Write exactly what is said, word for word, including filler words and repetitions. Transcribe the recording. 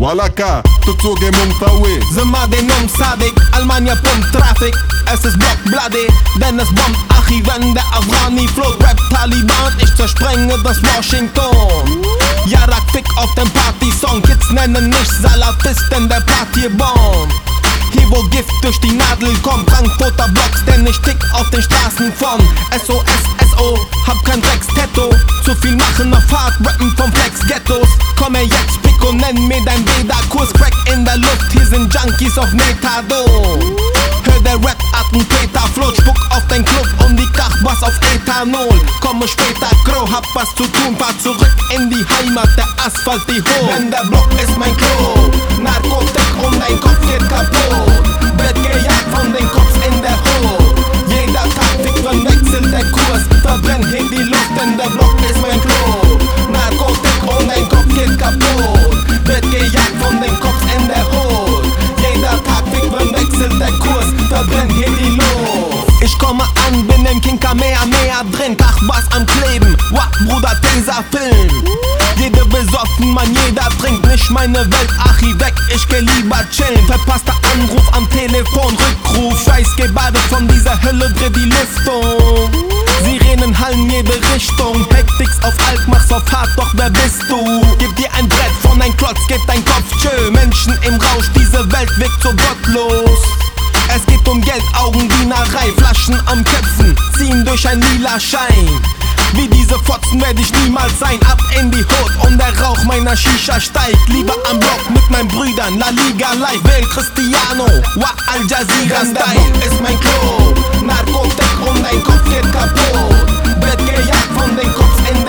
Walaka, tot so gemuntawe. Zimmer den Sadik, Almania pumpt Traffic. Es ist Blockbloody, denn es bombt Achi, wenn der Afghani float. Rap Taliban, ich zersprenge das Washington. Yarak fick auf dem Party-Song, Kids nennen mich Salafisten, der Partybomb. Hier wo Gift durch die Nadel kommt, Frankfurter Blocks, denn ich tick auf den Straßen von S O S S O, hab kein Dreckstattoo. Zu viel machen auf Hard, rappen vom Flex-Ghettos. Komme jetzt, Pico, nenn mir dein Beda-Kurs. Crack in der Luft, hier sind Junkies auf Methadon. Hör der Rap-Attentäter, Flot, spuck auf dein Club und die Kachbass auf Ethanol. Komme später, Crow, hab was zu tun, fahr zurück in die Heimat, der Asphalt, die Hoh. Denn der Block ist mein Klo, Narkotik und dein Kopf geht kaputt. Wird gejagt von den Cops in der Hoh. Jeder Tag fickt, wann wechselt der Kurs. Verbrennt hier die Luft, denn der Block ist mein Klo. Narkotik und dein Kopf geht kaputt. Wird gejagt von den Cops in der Hoh. Jeder Tag fickt, wann wechselt der Kurs. Verbrennt hier die Luft. Ich komme an, bin im King Kamehameha drin. Kachbass am Kleben, wah, Bruder, Tesafilm. Jede besoffen, man, jeder trinkt. Nicht meine Welt, Achi, weg, ich geh lieber chillen. Verpasster Anruf am Telefon, Rückruf. Scheiß gebadet von dieser Hölle, dreh die Lüftung. Sirenen hallen jede Richtung. Hektiks auf Alt, mach's auf Hart, doch wer bist du? Gib dir ein Brett von ein Klotz, gib dein Kopf, tschö. Menschen im Rausch, diese Welt wirkt so gottlos. Es geht um Geld, Augendienerei, Flaschen am Köpfen, ziehen durch ein lila Schein. Wie diese Fotzen werde ich niemals sein. Ab in die Hut und der Rauch meiner Shisha steigt. Lieber am Block mit meinen Brüdern, La Liga live, Will Cristiano, wa Al Jazeera Style. Ist mein Klo, Narkotik und dein Kopf geht kaputt. Wird gejagt von den Cops in